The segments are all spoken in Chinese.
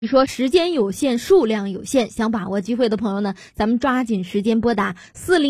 你说时间有限，数量有限，想把握机会的朋友呢，咱们抓紧时间拨打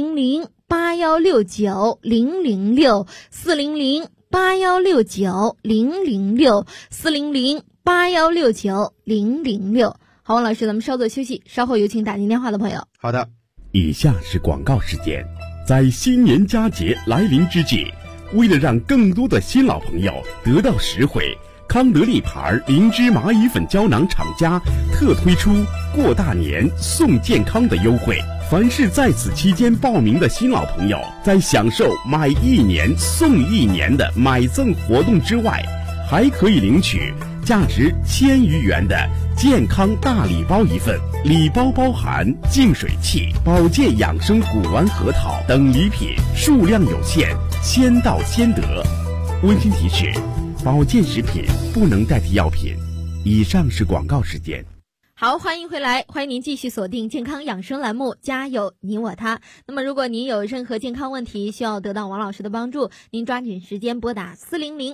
400-8169-006，400-8169-006，400-8169-006。好，王老师，咱们稍作休息，稍后有请打进电话的朋友。 好的， 以下是广告时间。在新年佳节来临之际，为了让更多的新老朋友得到实惠，康德利牌灵芝蚂蚁粉胶囊厂家特推出过大年送健康的优惠。凡是在此期间报名的新老朋友，在享受买1年送1年的买赠活动之外，还可以领取价值1000余元的健康大礼包一份，礼包包含净水器、保健养生古丸核桃等礼品，数量有限，先到先得。温馨提示：保健食品不能代替药品。以上是广告时间。 好，欢迎回来，欢迎您继续锁定健康养生栏目，家有你我他。那么如果您有任何健康问题需要得到王老师的帮助，您抓紧时间拨打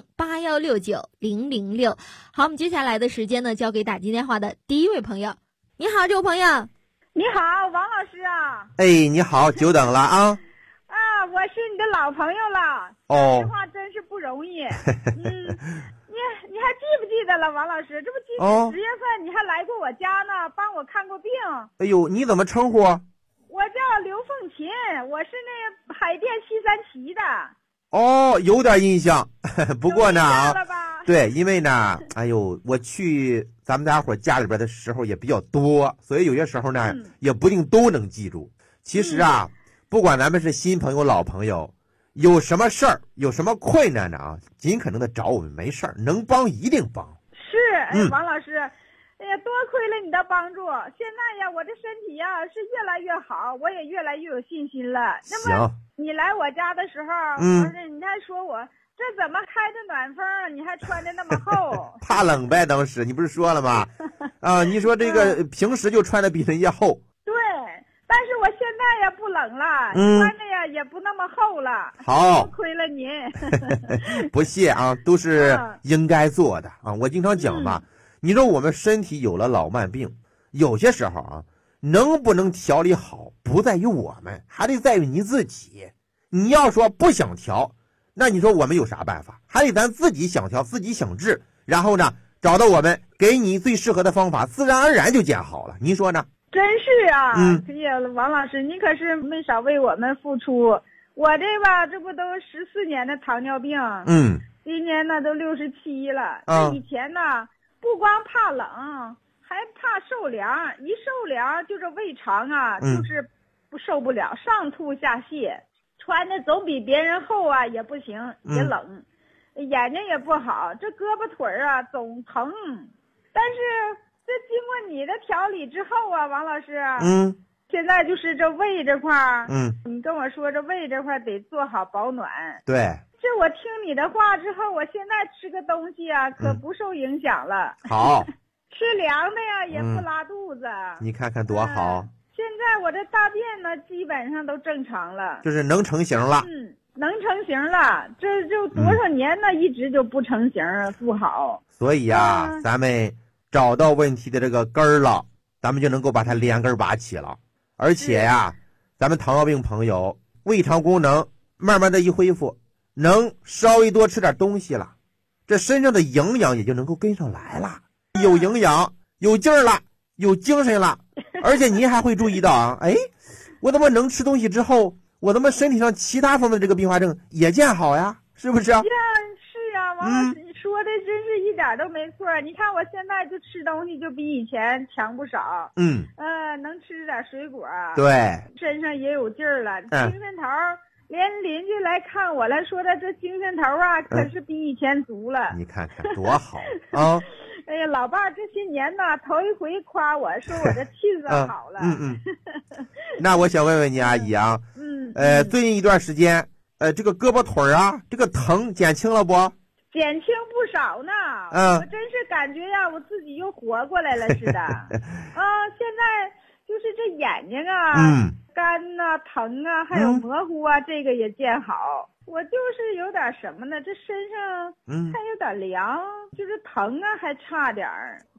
400-8169-006。好，我们接下来的时间呢，交给打进电话的第一位朋友。你好，这位朋友。 你好，王老师啊。 哎，你好，久等了啊。 我是你的老朋友了。 哦， 这话真是不容易。你还记不记得了，王老师？这不今年10月份你还来过我家呢，帮我看过病。 哎呦，你怎么称呼？ 我叫刘凤琴，我是那海淀西三旗的。 哦，有点印象。不过呢对，因为呢，哎呦，我去咱们大伙家里边的时候也比较多，所以有些时候呢，也不一定都能记住。其实啊，不管咱们是新朋友老朋友，有什么事儿，有什么困难呢啊，尽可能的找我们，没事儿，能帮一定帮。 是，王老师，哎呀，多亏了你的帮助，现在呀，我这身体呀是越来越好，我也越来越有信心了。那么你来我家的时候，你还说我这怎么开着暖风，你还穿的那么厚？ 怕冷呗，当时你不是说了吗？啊，你说这个平时就穿的比人家厚。 对。但是我现在也不冷了，穿的呀也不那么厚了。 好， 多亏了您。 不谢啊，都是应该做的啊。我经常讲嘛，你说我们身体有了老慢病，有些时候啊，能不能调理好，不在于我们，还得在于你自己。你要说不想调，那你说我们有啥办法？还得咱自己想调，自己想治，然后呢，找到我们，给你最适合的方法，自然而然就见好了。您说呢？ 真是啊，哎呀，王老师，你可是没少为我们付出。我这吧，这不都14年的糖尿病，今年呢都67了。这以前呢，不光怕冷，还怕受凉，一受凉就这胃肠啊，就是不受不了，上吐下泻，穿的总比别人厚啊，也不行，也冷，眼睛也不好，这胳膊腿啊总疼，但是。这经过你的调理之后啊，王老师，现在就是这胃这块儿，你跟我说这胃这块得做好保暖。 对， 这我听你的话之后，我现在吃个东西啊，可不受影响了。 好， 吃凉的呀，也不拉肚子。 你看看多好。 现在我这大便呢，基本上都正常了， 就是能成型了。 能成型了，这就多少年呢，一直就不成型，不好。 所以啊，咱们找到问题的这个根儿了，咱们就能够把它连根拔起了。而且呀，咱们糖尿病朋友胃肠功能慢慢的一恢复，能稍微多吃点东西了，这身上的营养也就能够跟上来了，有营养，有劲儿了，有精神了。而且您还会注意到啊，哎，我怎么能吃东西之后，我怎么身体上其他方面的这个并发症也见好呀？是不是啊？ 是啊，王老师，你说的真是一点都没错。你看我现在就吃东西就比以前强不少。能吃点水果， 对， 身上也有劲儿了。精神头，连邻居来看我来说的这精神头啊，可是比以前足了。 你看看多好啊！ 哎呀，老伴儿这些年呢，头一回夸我说我这气色好了。 那我想问问你阿姨啊，最近一段时间，这个胳膊腿啊，这个疼减轻了不？ 减轻不少呢。我真是感觉呀，我自己又活过来了似的。现在就是这眼睛啊，干呐、疼啊，还有模糊啊，这个也见好。我就是有点什么呢？这身上还有点凉，就是疼啊，还差点儿。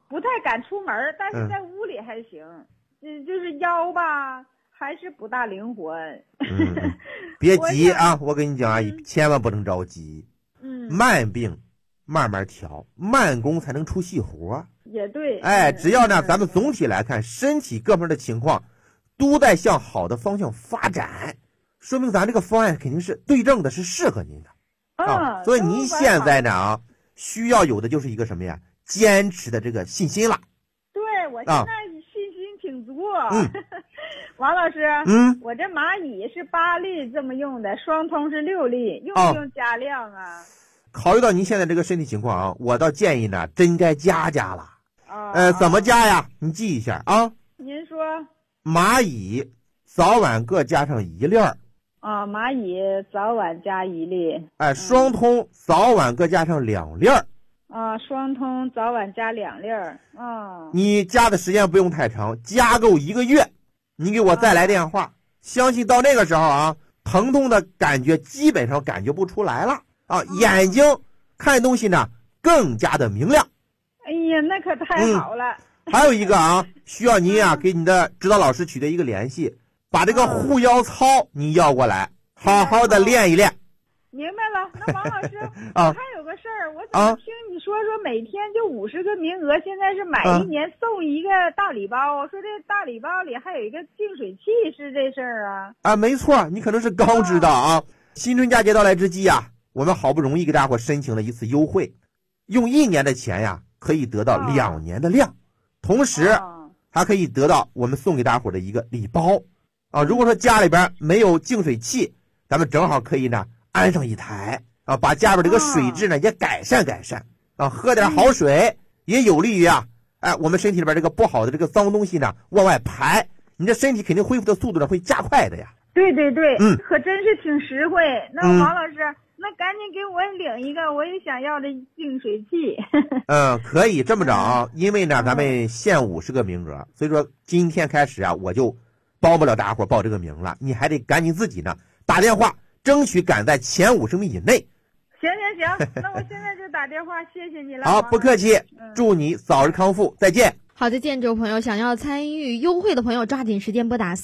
不太敢出门，但是在屋里还行。就是腰吧，还是不大灵活。 别急啊，我跟你讲啊，千万不能着急。慢病慢慢调，慢工才能出细活。 也对。 只要呢，咱们总体来看，身体各方面的情况都在向好的方向发展，说明咱这个方案肯定是对症的，是适合您的。所以您现在呢需要有的就是一个什么呀？坚持的这个信心了。 对，我现在信心挺足。王老师，我这蚂蚁是8粒这么用的，双通是6粒，用不用加量啊？ 考虑到您现在这个身体情况啊，我倒建议呢，真该加了。怎么加呀？你记一下啊。 您说。 蚂蚁早晚各加上1粒。 蚂蚁早晚加1粒。 双通早晚各加上2粒。 双通早晚加2粒。 你加的时间不用太长，加够1个月，你给我再来电话，相信到那个时候啊，疼痛的感觉基本上感觉不出来了眼睛看东西呢更加的明亮。 哎呀，那可太好了。 还有一个需要您给你的指导老师取得一个联系，把这个护腰操你要过来，好好的练一练。 明白了。那王老师，我还有个事儿，我怎么听你说每天就50个名额，现在是买1年送1个大礼包，说这大礼包里还有一个净水器，是这事儿啊？ 没错，你可能是刚知道新春佳节到来之际我们好不容易给大伙申请了一次优惠，用1年的钱可以得到2年的量，同时还可以得到我们送给大伙的一个礼包如果说家里边没有净水器，咱们正好可以呢安上一台把家边这个水质呢也改善喝点好水也有利于我们身体里边这个不好的这个脏东西呢往外排，你这身体肯定恢复的速度呢会加快的呀。 对，可真是挺实惠。那王老师，那赶紧给我领一个，我也想要这净水器。 可以这么着因为呢咱们限50个名额，所以说今天开始我就帮不了大伙报这个名了，你还得赶紧自己呢打电话，争取赶在前50米以内。 行，那我现在就打电话，谢谢你了。 好，不客气，祝你早日康复，再见。 好的，建州朋友，想要参与优惠的朋友，抓紧时间拨打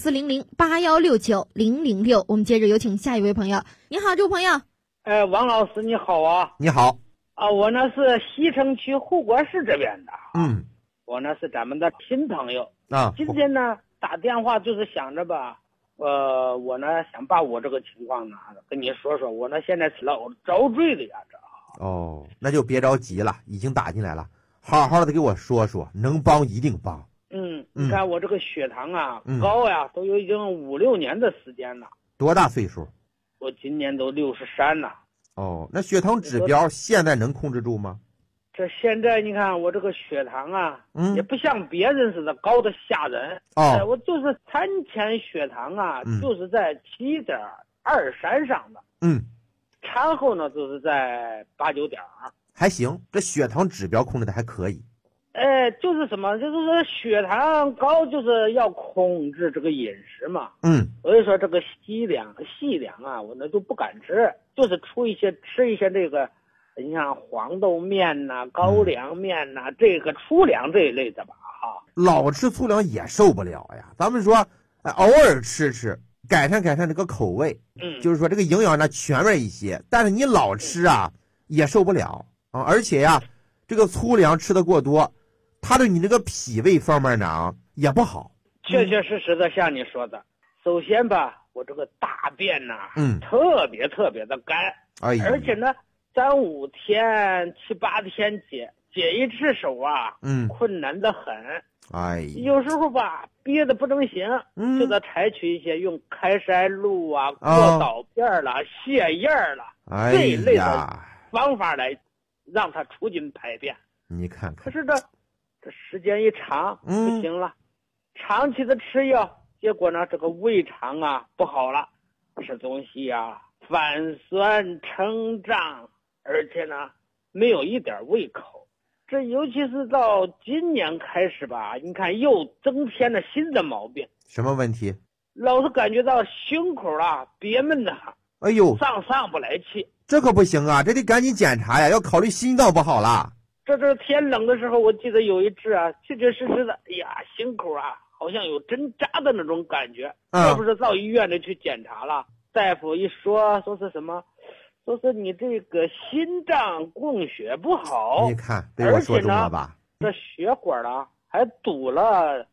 400-8169-006。我们接着有请下一位朋友。你好，这位朋友。 王老师你好啊。 你好。 我呢是西城区护国市这边的。我呢是咱们的新朋友今天呢打电话就是想着吧，我呢想把我这个情况呢跟你说说，我呢现在是老遭罪的呀那就别着急了，已经打进来了，好好的给我说说，能帮一定帮。 你看我这个血糖高呀，都有已经5-6年的时间了。 多大岁数？ 我今年都63了。 那血糖指标现在能控制住吗？ 这现在你看我这个血糖也不像别人似的高的吓人。我就是餐前血糖就是在7.23上的。餐后呢就是在8-9点。 还行，这血糖指标控制的还可以。 就是什么，就是说血糖高就是要控制这个饮食嘛。所以说这个细粮我那就不敢吃，就是吃一些这个，你像黄豆面高粱面这个粗粮这一类的吧老吃粗粮也受不了呀，咱们说偶尔吃改善这个口味。就是说这个营养呢全面一些，但是你老吃也受不了而且这个粗粮吃的过多，它对你这个脾胃方面呢也不好。 确实的像你说的，首先吧我这个大便特别的干。而且呢3、5天、7、8天解一次手困难的很。有时候吧憋得不能行，就得采取一些用开塞露过导片了泻液了这一类的方法来让它促进排便。 你看看， 可是这时间一长不行了，长期的吃药，结果呢这个胃肠不好了，吃东西泛酸撑胀，而且呢没有一点胃口。这尤其是到今年开始吧，你看又增添了新的毛病。 什么问题？ 老是感觉到胸口憋闷的上不来气。 这可不行这得赶紧检查呀，要考虑心脏不好了。 这天冷的时候，我记得有一次啊，确确实实的，哎呀，心口啊好像有针扎的那种感觉。这不是到医院里去检查了，大夫一说是什么，说是你这个心脏供血不好。 你看被我说中了吧？ 这血管啊还堵了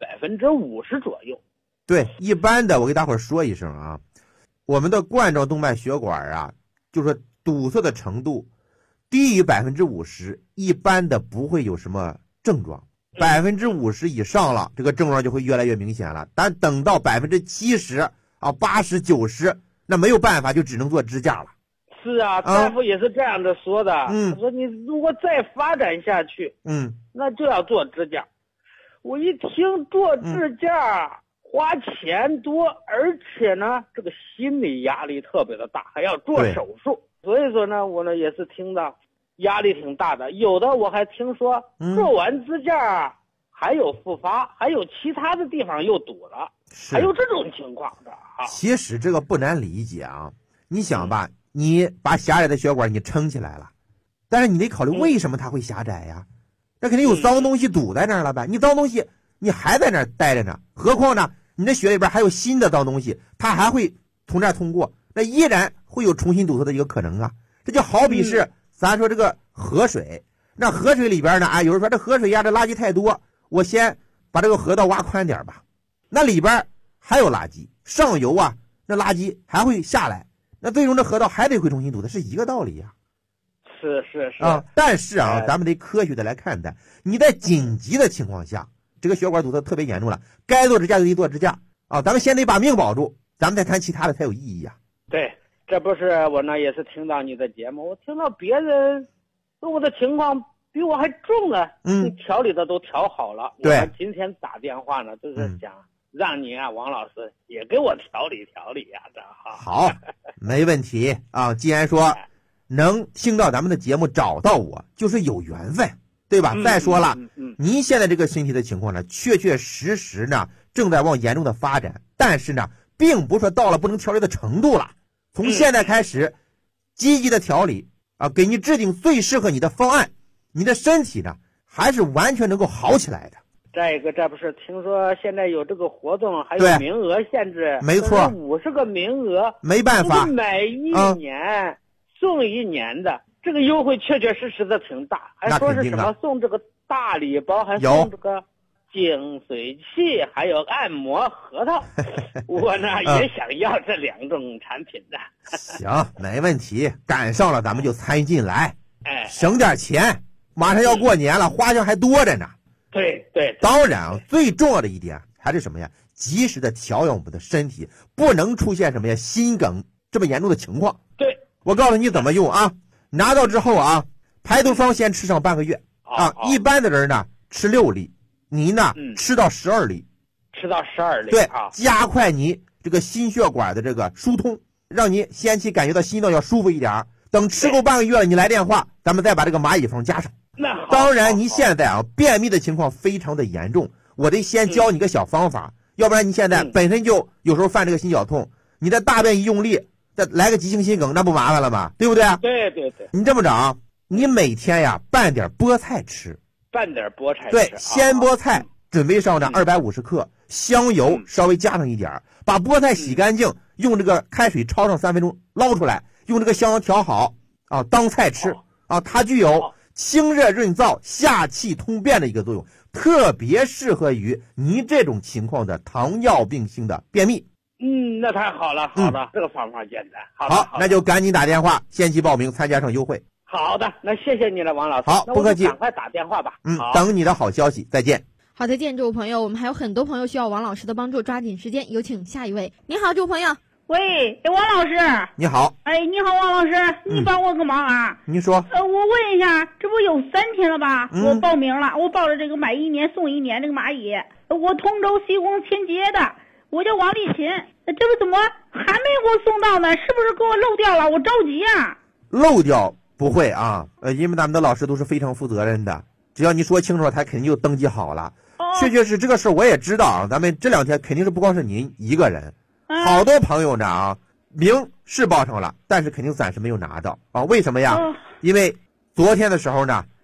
50%左右。 对，一般的我给大伙说一声啊，我们的冠状动脉血管啊，就是说堵塞的程度低于50%，一般的不会有什么症状。50%以上了，这个症状就会越来越明显了。但等到70%啊、80%、90%，那没有办法，就只能做支架了。 是啊，大夫也是这样的说的。他说你如果再发展下去，那就要做支架。我一听做支架，花钱多，而且呢，这个心理压力特别的大，还要做手术。所以说呢，我呢也是听到压力挺大的。有的我还听说做完支架还有复发，还有其他的地方又堵了，还有这种情况的啊。 其实这个不难理解啊，你想吧，你把狭窄的血管你撑起来了，但是你得考虑为什么它会狭窄呀？那肯定有脏东西堵在那儿了呗。你脏东西你还在那儿待着呢，何况呢你的血里边还有新的脏东西，它还会从这儿通过，那依然会有重新堵塞的一个可能啊。这就好比是咱说这个河水，那河水里边呢，有人说这河水呀这垃圾太多，我先把这个河道挖宽点吧，那里边还有垃圾，上游啊那垃圾还会下来，那最终这河道还得会重新堵塞，是一个道理呀。 是啊，但是啊，咱们得科学的来看待。你在紧急的情况下，这个血管堵塞特别严重了，该做支架就得做支架啊。咱们先得把命保住，咱们再谈其他的才有意义呀。 对，这不是我呢，也是听到你的节目，我听到别人说我的情况比我还重呢，调理的都调好了。 对， 我今天打电话呢，就是想让你啊，王老师也给我调理调理呀，这哈。 好，没问题啊。既然说能听到咱们的节目找到我，就是有缘分，对吧？再说了，您现在这个身体的情况呢，确确实实呢正在往严重的发展，但是呢，并不是说到了不能调理的程度了。从现在开始，积极的调理啊，给你制定最适合你的方案，你的身体呢还是完全能够好起来的。 再一个，这不是听说现在有这个活动，还有名额限制， 没错 ，50个名额， 没办法， 每一年送1年的，这个优惠确确实实的挺大，还说是什么送这个大礼包，还送这个净水器，还有按摩核桃。我呢也想要这2种产品的。 行，没问题，赶上了咱们就参与进来，省点钱，马上要过年了，花销还多着呢。 对， 当然啊，最重要的一点还是什么呀？及时的调养我们的身体，不能出现什么呀心梗这么严重的情况。 对， 我告诉你怎么用啊！拿到之后啊，排毒方先吃上半个月啊。一般的人呢吃6粒，你呢吃到12粒， 吃到12粒。 对，加快你这个心血管的这个疏通，让你先期感觉到心脏要舒服一点。等吃够半个月了，你来电话，咱们再把这个蚂蚁蜂加上。当然，你现在啊便秘的情况非常的严重，我得先教你个小方法，要不然你现在本身就有时候犯这个心绞痛，你的大便一用力，再来个急性心梗，那不麻烦了吗？对不对？ 对。 你这么着啊，你每天呀拌点菠菜吃，对，鲜菠菜准备上呢250克，香油稍微加上一点，把菠菜洗干净，用这个开水焯上3分钟，捞出来，用这个香油调好啊，当菜吃啊，它具有清热润燥、下气通便的一个作用，特别适合于你这种情况的糖尿病性的便秘。 那太好了，这个方法简单。 好，那就赶紧打电话，先期报名参加上优惠。 好的，那谢谢你了，王老师。 好，不客气， 赶快打电话吧。 等你的好消息，再见。 好的，建筑朋友，我们还有很多朋友需要王老师的帮助，抓紧时间，有请下一位。你好，这位朋友。 喂，王老师。 你好。 你好，王老师，你帮我个忙啊。 你说。 我问一下，这不有3天了吧？我报名了，我报了这个买1年送1年这个蚂蚁，我通州西宫千街的，我叫王丽琴，这不怎么还没给我送到呢？是不是给我漏掉了？我着急啊。 漏掉不会啊，因为咱们的老师都是非常负责任的，只要你说清楚了，他肯定就登记好了。确确实这个事我也知道啊，咱们这2天肯定是不光是您一个人，好多朋友呢啊，名是报上了，但是肯定暂时没有拿到啊。为什么呀？因为昨天的时候呢，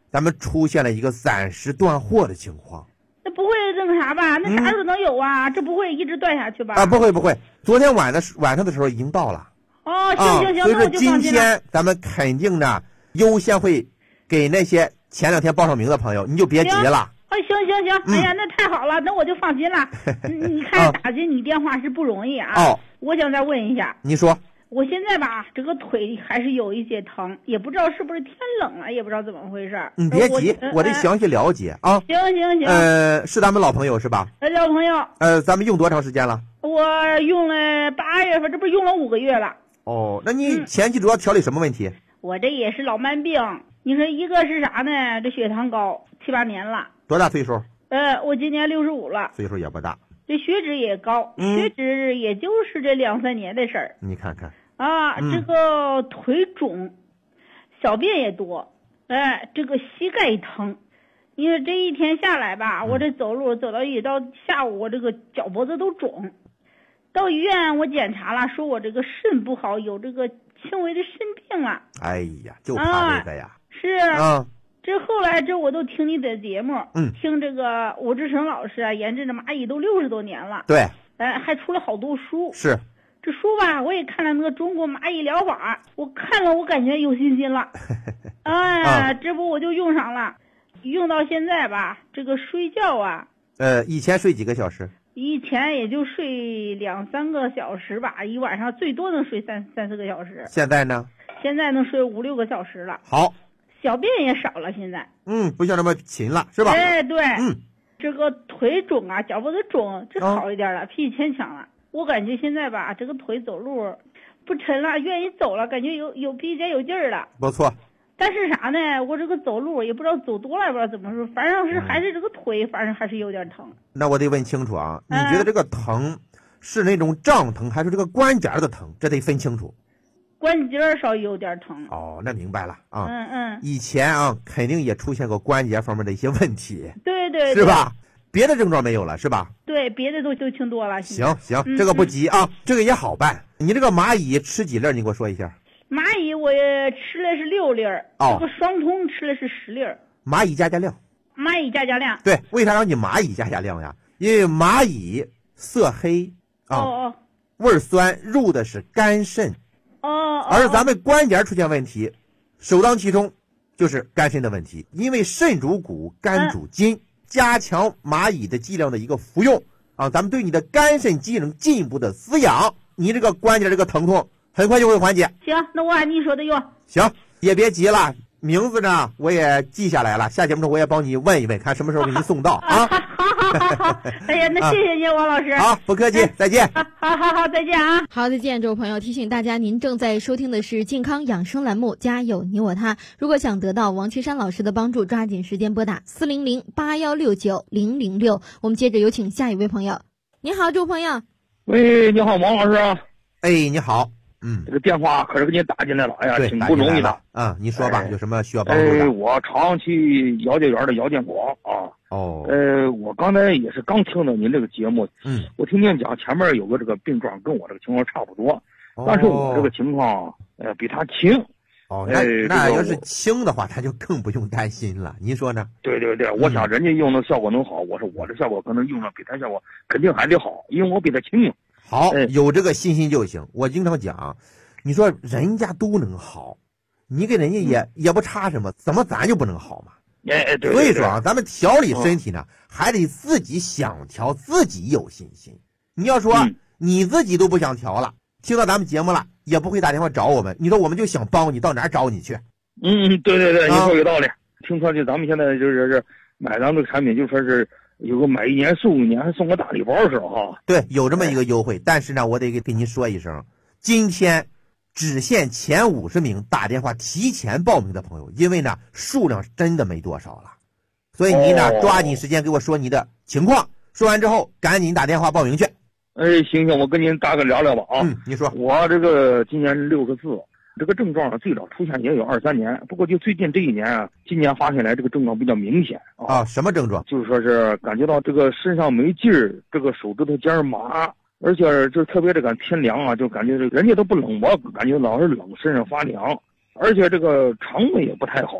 咱们出现了一个暂时断货的情况。 那不会那个啥吧？那啥时候能有啊？这不会一直断下去吧？ 啊，不会不会，昨天晚上的时候已经到了。 哦，行， 所以说今天咱们肯定呢优先会给那些前2天报上名的朋友，你就别急了。 行，哎呀，那太好了，那我就放心了。你看打进你电话是不容易啊。我想再问一下。 你说。 我现在吧，这个腿还是有一些疼，也不知道是不是天冷了，也不知道怎么回事。 你别急，我得详细了解啊。 行。 是咱们老朋友是吧？ 老朋友。 咱们用多长时间了？ 我用了8月份，这不是用了5个月了。 哦，那你前期主要调理什么问题？ 我这也是老慢病。你说一个是啥呢？这血糖高，7、8年了。 多大岁数？ 我今年65了。 岁数也不大。 这血脂也高，血脂也就是这2、3年的事儿。 你看看。 这个腿肿，小便也多，这个膝盖疼，因为这一天下来吧，我这走路走到下午，我这个脚脖子都肿。到医院我检查了，说我这个肾不好，有这个轻微的肾病啊。 哎呀，就怕这个呀。 是这后来我都听你的节目，听这个武志成老师啊，研制的蚂蚁都60多年了。 对。 还出了好多书。 是。 这书吧，我也看了那个中国蚂蚁疗法，我看了，我感觉有信心了。这不我就用上了，用到现在吧，这个睡觉啊。 以前睡几个小时？ 以前也就睡2、3个小时吧，一晚上最多能睡3、4个小时。 现在呢？ 现在能睡5、6个小时了。 好。 小便也少了，现在。 不像那么勤了，是吧？ 对。这个腿肿啊，脚脖子肿，这好一点了，比以前强了。我感觉现在吧，这个腿走路不沉了，愿意走了，感觉有比以前有劲儿了。 不错。 但是啥呢？我这个走路也不知道走多了，也不知道怎么说，反正是还是这个腿，反正还是有点疼。 那我得问清楚啊，你觉得这个疼是那种胀疼，还是这个关节的疼？这得分清楚。 关节稍有点疼。 哦，那明白了啊。以前啊，肯定也出现过关节方面的一些问题。 对。 是吧？别的症状没有了是吧？ 对，别的都轻多了。 行，这个不急啊，这个也好办。你这个蚂蚁吃几粒？你给我说一下。 蚂蚁我也吃的是6粒，这个双通吃的是10粒。 蚂蚁加量。 蚂蚁加量。 对，为啥让你蚂蚁加量呀？因为蚂蚁色黑味酸，入的是肝肾。而咱们关节出现问题，首当其冲就是肝肾的问题，因为肾主骨，肝主筋。加强蚂蚁的剂量的一个服用咱们对你的肝肾机能进一步的滋养，你这个关节这个疼痛很快就会缓解。 行，那我按你说的用。 行，也别急了，名字呢我也记下来了，下节目中我也帮你问一问，看什么时候给你送到啊。 好，哎呀，那谢谢你，王老师。 好，不客气，再见。 好，再见啊。 好，再见，这位朋友。提醒大家，您正在收听的是健康养生栏目《家有你我他》。如果想得到王岐山老师的帮助，抓紧时间拨打400-8169-006。我们接着有请下一位朋友。你好，这位朋友。 喂，你好，王老师。 哎，你好。 这个电话可是给你打进来了，哎呀，挺不容易的。 你说吧，有什么需要帮助的？ 我常去姚家园的姚建广啊。我刚才也是刚听到您这个节目，我听您讲前面有个这个病状跟我这个情况差不多，但是我这个情况比他轻。 那要是轻的话，他就更不用担心了，您说呢？ 对，我想人家用的效果能好，我说我这效果可能用的比他效果肯定还得好，因为我比他轻。 好，有这个信心就行。我经常讲，你说人家都能好，你给人家也不差什么，怎么咱就不能好嘛？ 对。 所以说咱们调理身体呢，还得自己想调，自己有信心。你要说你自己都不想调了，听到咱们节目了，也不会打电话找我们。你说我们就想帮你，到哪儿找你去？ 对，你说有道理。听说就咱们现在就是买咱们的产品，就说是有个买1年送1年，还送个大礼包似的哈。 对，有这么一个优惠，但是呢，我得给您说一声，今天只限前50名打电话提前报名的朋友，因为呢数量真的没多少了，所以您呢抓紧时间给我说你的情况，说完之后赶紧打电话报名去。 行，我跟您大概聊聊吧啊。 你说。 我这个今年64，这个症状最早出现也有2、3年，不过就最近这1年啊，今年发现来这个症状比较明显啊。 什么症状？ 就是说是感觉到这个身上没劲儿，这个手指头尖麻，而且就特别这个天凉啊，就感觉人家都不冷，我感觉老是冷，身上发凉，而且这个肠胃也不太好，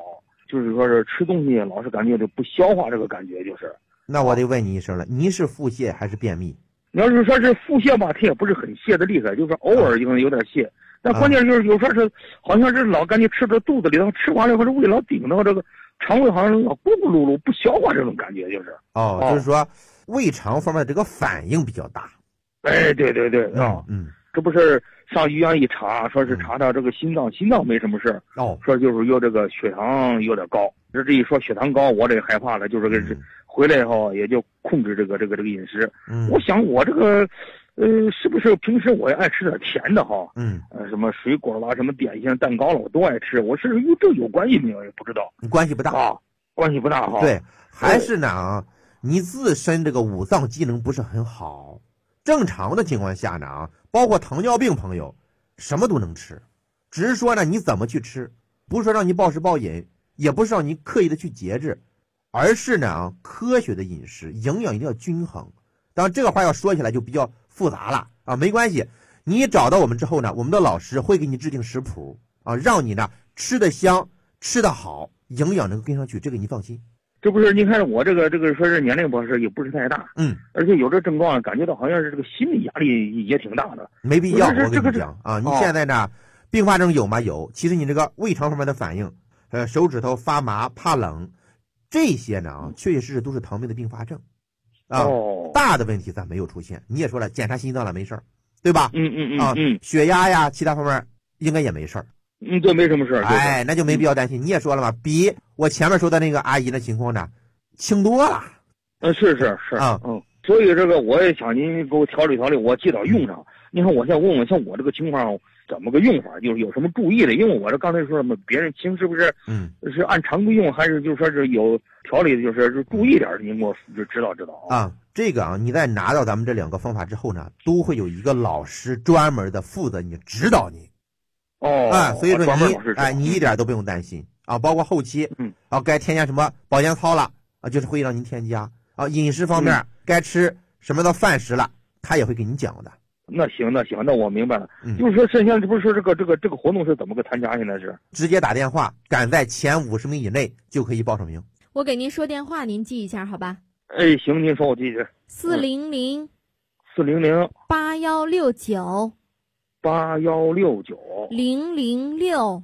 就是说是吃东西老是感觉就不消化，这个感觉就是。 那我得问你一声了，你是腹泻还是便秘？ 你要是说是腹泻吧，它也不是很泻的厉害，就是偶尔有点泻。但关键就是有时候是好像是老感觉吃到肚子里头，吃完了以后这胃老顶到这个肠胃，好像老咕咕噜噜不消化，这种感觉就是。 就是说胃肠方面的这个反应比较大。 哎，对啊，这不是上医院一查，说是查他这个心脏没什么事说就是有这个血糖有点高。这一说血糖高，我这害怕了，就是个回来以后也就控制这个饮食。我想我这个是不是平时我也爱吃点甜的哈？什么水果啦，什么点心、蛋糕了，我都爱吃。我是与这有关系没有也不知道。 关系不大啊，关系不大哈。 对，还是呢你自身这个五脏机能不是很好。正常的情况下呢包括糖尿病朋友，什么都能吃，只是说呢你怎么去吃，不是说让你暴食暴饮，也不是让你刻意的去节制，而是呢科学的饮食，营养一定要均衡。当然这个话要说起来就比较复杂了啊，没关系，你找到我们之后呢，我们的老师会给你制定食谱啊，让你呢吃得香，吃得好，营养能够跟上去，这个你放心。 这不是您看我这个说是年龄不是也不是太大，而且有这症状，感觉到好像是这个心理压力也挺大的。 没必要，我跟你讲啊，你现在呢并发症有吗？有，其实你这个胃肠方面的反应，手指头发麻、怕冷，这些呢确确实实都是糖病的并发症啊。大的问题咱没有出现，你也说了，检查心脏了没事儿，对吧？血压呀，其他方面应该也没事儿。 对，没什么事儿。 哎，那就没必要担心。你也说了嘛，比我前面说的那个阿姨的情况呢，轻多了。 是啊，所以这个我也想您给我调理调理，我记到用上。你看，我先问问，像我这个情况怎么个用法，就是有什么注意的？因为我这刚才说什么，别人听是不是？是按常规用，还是就是说是有调理的，就是注意点，您给我指导啊。 这个你在拿到咱们这两个方法之后呢，都会有一个老师专门的负责你指导你。所以说你一点都不用担心啊，包括后期该添加什么保健操了就是会让您添加饮食方面该吃什么的饭食了，他也会给您讲的。 那行，那我明白了。就是说现在这不是说这个活动是怎么个参加？现在是直接打电话，赶在前50名以内就可以报上名。 我给您说电话，您记一下好吧？ 行，您说我记着。 400 8169 006。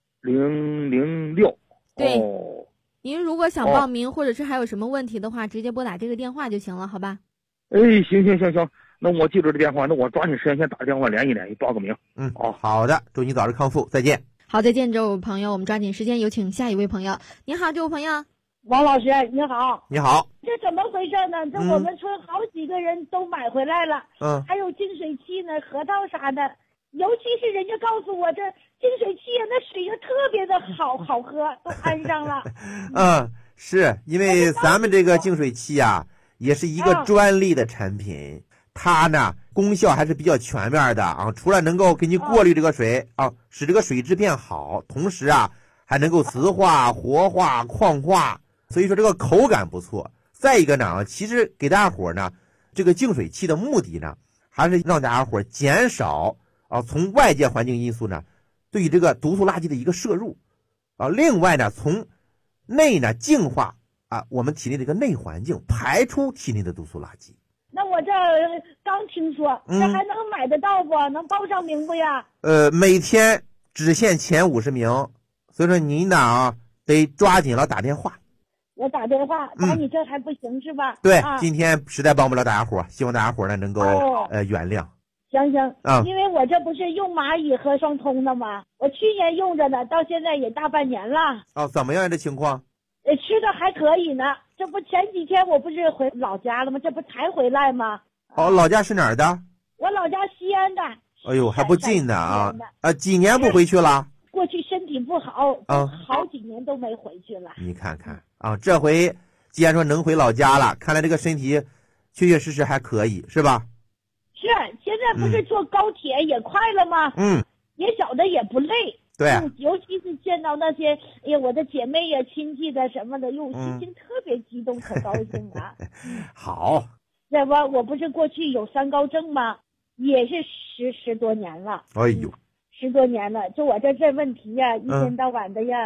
对，您如果想报名或者是还有什么问题的话，直接拨打这个电话就行了，好吧？ 行，那我记住这电话，那我抓紧时间先打个电话联系报个名。 好的，祝你早日康复，再见。 好，再见，这位朋友，我们抓紧时间有请下一位朋友。你好，这位朋友。 王老师你好。 你好。 这怎么回事呢？这我们村好几个人都买回来了，还有净水器呢，核桃啥的，尤其是人家告诉我这净水器那水就特别的好喝，都安上了。 是因为咱们这个净水器也是一个专利的产品，它呢功效还是比较全面的除了能够给你过滤这个水使这个水质变好，同时还能够磁化、活化、矿化，所以说这个口感不错。再一个呢其实给大家伙呢这个净水器的目的呢还是让大家伙减少从外界环境因素呢对于这个毒素垃圾的一个摄入另外呢从内呢净化我们体内这个内环境，排出体内的毒素垃圾。 那我这刚听说这还能买得到不？能报上名不呀？ 每天只限前50名，所以说您呢得抓紧了打电话。 我打电话打你这还不行是吧？ 对，今天实在帮不了大家伙，希望大家伙呢能够原谅。 行，因为我这不是用蚂蚁和双通的吗？我去年用着呢，到现在也大半年了。 怎么样这情况？ 吃的还可以呢，这不前几天我不是回老家了吗？这不才回来吗？ 老家是哪儿的？ 我老家西安的。 哎呦，还不近呢几年不回去了？ 过去身体不好好几年都没回去了。 你看看这回既然说能回老家了，看来这个身体确确实实还可以，是吧？ 是，现在不是坐高铁也快了吗？也晓得也不累。 对尤其是见到那些我的姐妹呀、亲戚的什么的，心情特别激动，可高兴了。 好， 这我不是过去有3高症吗？也是十多年了。 哎呦， 10多年了，就我这问题呀，一天到晚的呀，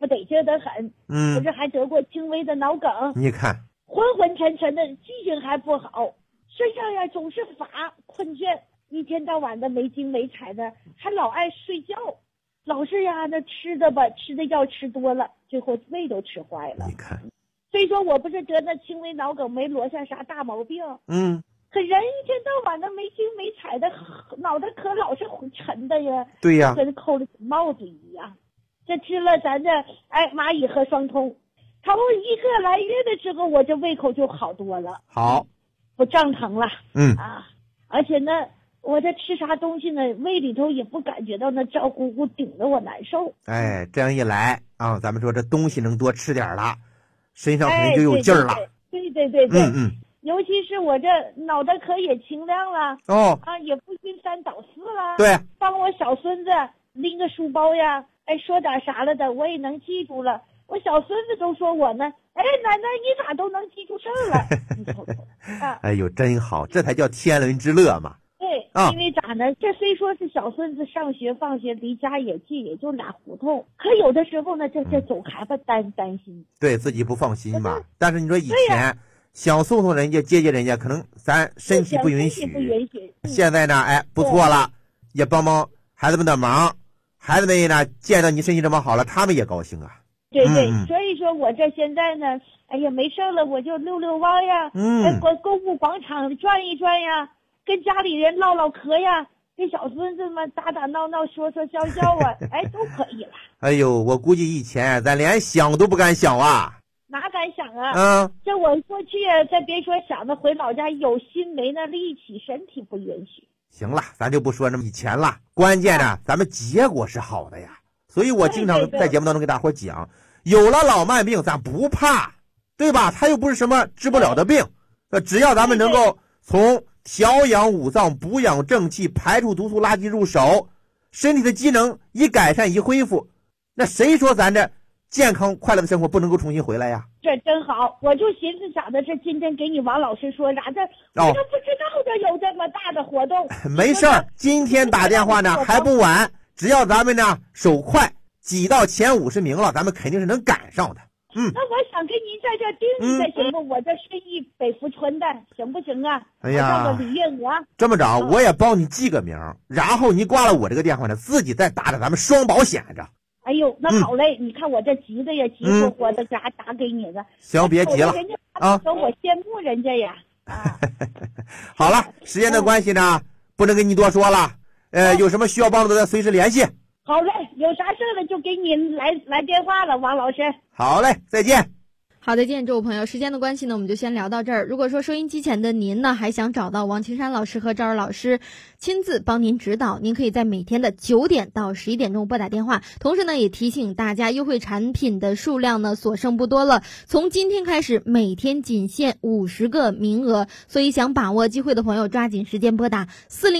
不得劲得很。不是还得过轻微的脑梗。 你看， 昏昏沉沉的，记性还不好，身上呀总是乏困倦，一天到晚的没精没彩的，还老爱睡觉，老是呀那吃的药吃多了，最后胃都吃坏了。 你看， 所以说我不是得那轻微脑梗，没落下啥大毛病。可人一天到晚的没精没彩的，脑袋可老是沉的呀。 对呀， 跟扣了帽子一样。这吃了咱这蚂蚁和双通，头1个来月的时候，我这胃口就好多了。 好， 不胀疼了。而且呢，我这吃啥东西呢，胃里头也不感觉到那胀乎乎顶着我难受。 哎，这样一来啊，咱们说这东西能多吃点了，身上肯定就有劲儿了。 对。尤其是我这脑袋壳也清亮了。也不晕3倒4了。 对， 帮我小孙子拎个书包呀，说点啥了的，我也能记住了。我小孙子都说我呢，奶奶你咋都能记住事儿了？ 哎呦，真好，这才叫天伦之乐嘛。 对，因为咋呢？这虽说是小孙子上学放学离家也近，也就俩胡同，可有的时候呢，这走还不担心， 对自己不放心嘛。但是你说以前想送人家接人家，可能咱身体不允许。现在呢，不错了，也帮孩子们的忙，孩子们呢见到你身体这么好了，他们也高兴啊。 对，所以说我这现在呢，没事了，我就溜溜弯呀，购物广场转一转呀，跟家里人唠唠嗑呀，跟小孙子们打闹闹，说笑笑啊，都可以了。 哎呦，我估计以前咱连想都不敢想啊。 哪敢想啊！这我过去再别说想着回老家，有心没那力气，身体不允许。 行了，咱就不说那么以前了，关键呢，咱们结果是好的呀。所以我经常在节目当中给大伙讲，有了老慢病咱不怕，对吧？它又不是什么治不了的病，只要咱们能够从调养五脏、补养正气、排除毒素垃圾入手，身体的机能一改善一恢复，那谁说咱这健康快乐的生活不能够重新回来呀？ 这真好，我就寻思咋的，这今天给你王老师说啥的，我都不知道这有这么大的活动。 没事儿，今天打电话呢还不晚，只要咱们呢手快，挤到前50名了，咱们肯定是能赶上的。 那我想跟您在这订一下行不？我这顺义北福村的，行不行啊？ 哎呀， 叫个李月娥。 这么着，我也帮你记个名，然后你挂了我这个电话呢，自己再打着咱们双保险着。 哎呦，那好嘞！你看我这急的呀，急火火的打给你了。 行，别急了啊！我羡慕人家呀。 好了，时间的关系呢，不能跟你多说了。有什么需要帮助的，随时联系。 好嘞，有啥事了就给你来电话了，王老师。 好嘞，再见。 好的，见诸位朋友，时间的关系呢，我们就先聊到这儿。如果说收音机前的您呢，还想找到王青山老师和赵儿老师亲自帮您指导，您可以在每天的9点到11点钟拨打电话。同时呢，也提醒大家，优惠产品的数量呢所剩不多了，从今天开始每天仅限50个名额，所以想把握机会的朋友抓紧时间拨打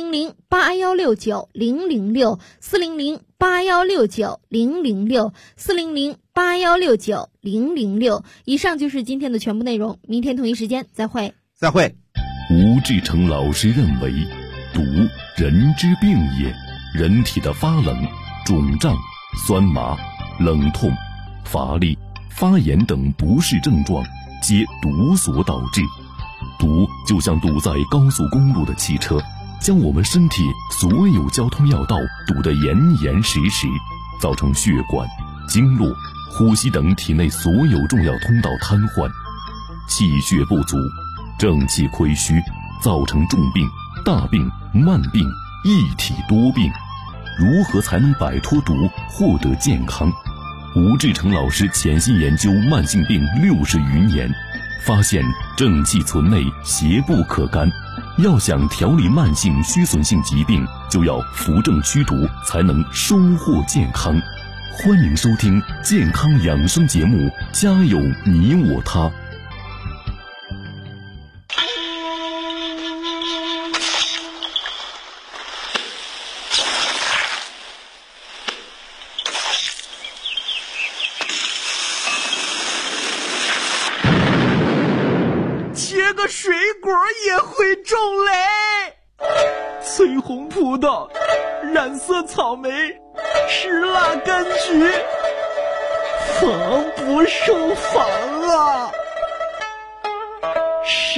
400-8169-006 400-8169-006 400-8169-006。以上就是今天的全部内容，明天同一时间再会。 再会。 吴志成老师认为，毒人之病也，人体的发冷、肿胀、酸麻、冷痛、乏力、发炎等不适症状，皆毒所导致。毒就像堵在高速公路的汽车，将我们身体所有交通要道堵得严严实实，造成血管、经络、呼吸等体内所有重要通道瘫痪，气血不足，正气亏虚，造成重病、大病、慢病、一体多病。如何才能摆脱毒，获得健康？吴志成老师潜心研究慢性病60余年，发现正气存内，邪不可干。要想调理慢性虚损性疾病，就要扶正驱毒，才能收获健康。欢迎收听健康养生节目《家有你我他》。 切个水果也会种雷，翠红葡萄，染色草莓，石蜡柑橘， 防不胜防啊！